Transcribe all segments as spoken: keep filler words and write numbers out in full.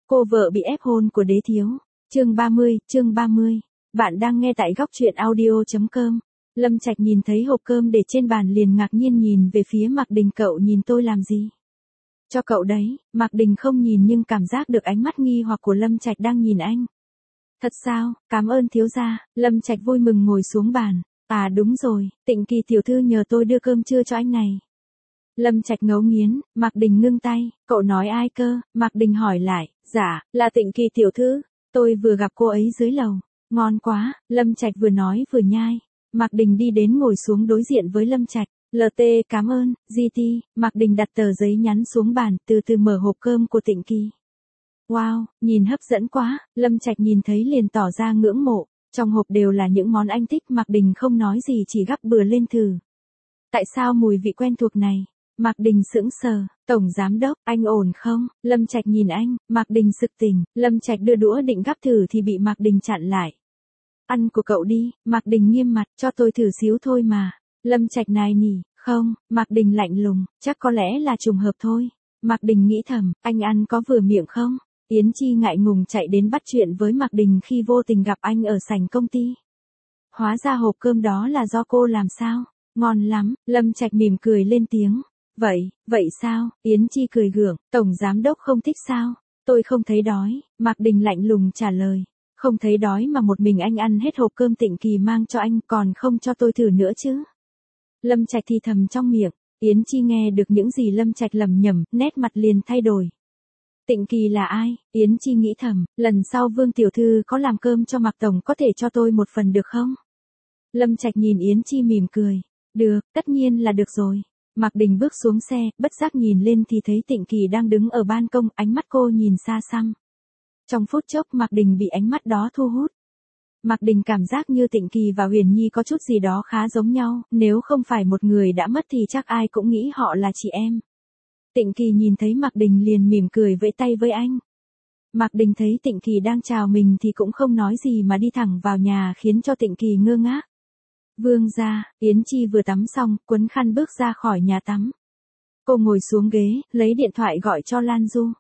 Cô vợ bị ép hôn của đế thiếu. Chương ba mươi, chương ba mươi. Bạn đang nghe tại góc truyện audio chấm com. Lâm Trạch nhìn thấy hộp cơm để trên bàn liền ngạc nhiên nhìn về phía Mạc Đình. Cậu nhìn tôi làm gì? Cho cậu đấy. Mạc Đình không nhìn nhưng cảm giác được ánh mắt nghi hoặc của Lâm Trạch đang nhìn anh. Thật sao? Cảm ơn thiếu gia. Lâm Trạch vui mừng ngồi xuống bàn. À đúng rồi, Tịnh Kỳ tiểu thư nhờ tôi đưa cơm trưa cho anh này. Lâm Trạch ngấu nghiến. Mạc Đình ngưng tay. Cậu nói ai cơ? Mạc Đình hỏi lại. Dạ, là Tịnh Kỳ tiểu thư. Tôi vừa gặp cô ấy dưới lầu. Ngon quá. Lâm Trạch vừa nói vừa nhai. Mạc Đình đi đến ngồi xuống đối diện với Lâm Trạch. lờ tê cảm ơn, giê tê. Mạc Đình đặt tờ giấy nhắn xuống bàn, từ từ mở hộp cơm của Tịnh Kỳ. Wow, nhìn hấp dẫn quá. Lâm Trạch nhìn thấy liền tỏ ra ngưỡng mộ. Trong hộp đều là những món anh thích. Mạc Đình không nói gì chỉ gắp bừa lên thử. Tại sao mùi vị quen thuộc này? Mạc Đình sững sờ. Tổng giám đốc, anh ổn không? Lâm Trạch nhìn anh. Mạc Đình sực tỉnh. Lâm Trạch đưa đũa định gắp thử thì bị Mạc Đình chặn lại. Ăn của cậu đi. Mạc Đình nghiêm mặt. Cho tôi thử xíu thôi mà. Lâm Trạch nài nỉ. Không. Mạc Đình lạnh lùng. Chắc có lẽ là trùng hợp thôi. Mạc Đình nghĩ thầm. Anh ăn có vừa miệng không? Yến Chi ngại ngùng chạy đến bắt chuyện với Mạc Đình khi vô tình gặp anh ở sảnh công ty. Hóa ra hộp cơm đó là do cô làm sao? Ngon lắm. Lâm Trạch mỉm cười lên tiếng. Vậy, vậy sao? Yến Chi cười gượng. Tổng giám đốc không thích sao? Tôi không thấy đói. Mạc Đình lạnh lùng trả lời. Không thấy đói mà một mình anh ăn hết hộp cơm Tịnh Kỳ mang cho anh còn không cho tôi thử nữa chứ? Lâm Trạch thì thầm trong miệng. Yến Chi nghe được những gì Lâm Trạch lẩm nhẩm, nét mặt liền thay đổi. Tịnh Kỳ là ai? Yến Chi nghĩ thầm, lần sau Vương tiểu thư có làm cơm cho Mạc tổng có thể cho tôi một phần được không? Lâm Trạch nhìn Yến Chi mỉm cười. Được, tất nhiên là được rồi. Mạc Đình bước xuống xe, bất giác nhìn lên thì thấy Tịnh Kỳ đang đứng ở ban công, ánh mắt cô nhìn xa xăm. Trong phút chốc Mạc Đình bị ánh mắt đó thu hút. Mạc Đình cảm giác như Tịnh Kỳ và Huyền Nhi có chút gì đó khá giống nhau, nếu không phải một người đã mất thì chắc ai cũng nghĩ họ là chị em. Tịnh Kỳ nhìn thấy Mạc Đình liền mỉm cười vẫy tay với anh. Mạc Đình thấy Tịnh Kỳ đang chào mình thì cũng không nói gì mà đi thẳng vào nhà khiến cho Tịnh Kỳ ngơ ngác. Vương gia, Yến Chi vừa tắm xong, quấn khăn bước ra khỏi nhà tắm. Cô ngồi xuống ghế, lấy điện thoại gọi cho Lan Du.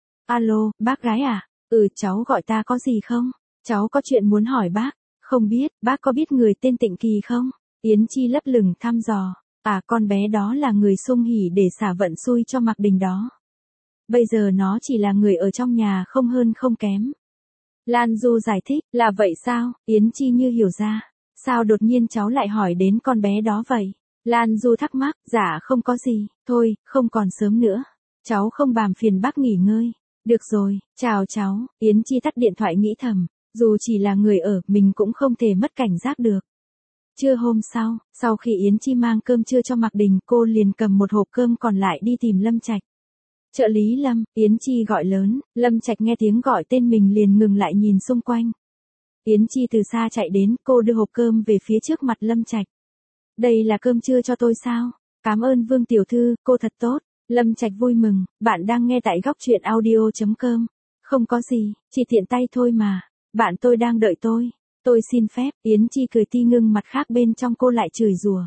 Alo, bác gái à? Ừ, cháu gọi ta có gì không? Cháu có chuyện muốn hỏi bác. Không biết, bác có biết người tên Tịnh Kỳ không? Yến Chi lấp lửng thăm dò. À, con bé đó là người xung hỉ để xả vận xui cho Mạc Đình đó. Bây giờ nó chỉ là người ở trong nhà không hơn không kém. Lan Du giải thích, là vậy sao? Yến Chi như hiểu ra. Sao đột nhiên cháu lại hỏi đến con bé đó vậy? Lan Du thắc mắc, dạ không có gì, thôi, không còn sớm nữa. Cháu không bàm phiền bác nghỉ ngơi. Được rồi, chào cháu. Yến Chi tắt điện thoại nghĩ thầm, dù chỉ là người ở, mình cũng không thể mất cảnh giác được. Trưa hôm sau, sau khi Yến Chi mang cơm trưa cho Mạc Đình, cô liền cầm một hộp cơm còn lại đi tìm Lâm Trạch. Trợ lý Lâm, Yến Chi gọi lớn. Lâm Trạch nghe tiếng gọi tên mình liền ngừng lại nhìn xung quanh. Yến Chi từ xa chạy đến, cô đưa hộp cơm về phía trước mặt Lâm Trạch. Đây là cơm trưa cho tôi sao? Cảm ơn Vương tiểu thư, cô thật tốt. Lâm Trạch vui mừng, bạn đang nghe tại góc truyện audio chấm com. Không có gì, chỉ tiện tay thôi mà. Bạn tôi đang đợi tôi. Tôi xin phép. Yến Chi cười ti ngưng mặt khác bên trong cô lại chửi rủa.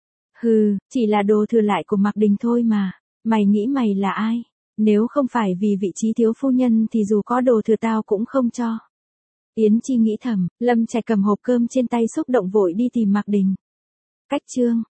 Hừ, chỉ là đồ thừa lại của Mạc Đình thôi mà. Mày nghĩ mày là ai? Nếu không phải vì vị trí thiếu phu nhân thì dù có đồ thừa tao cũng không cho. Yến Chi nghĩ thầm, Lâm Trạch cầm hộp cơm trên tay xúc động vội đi tìm Mạc Đình. Cách chương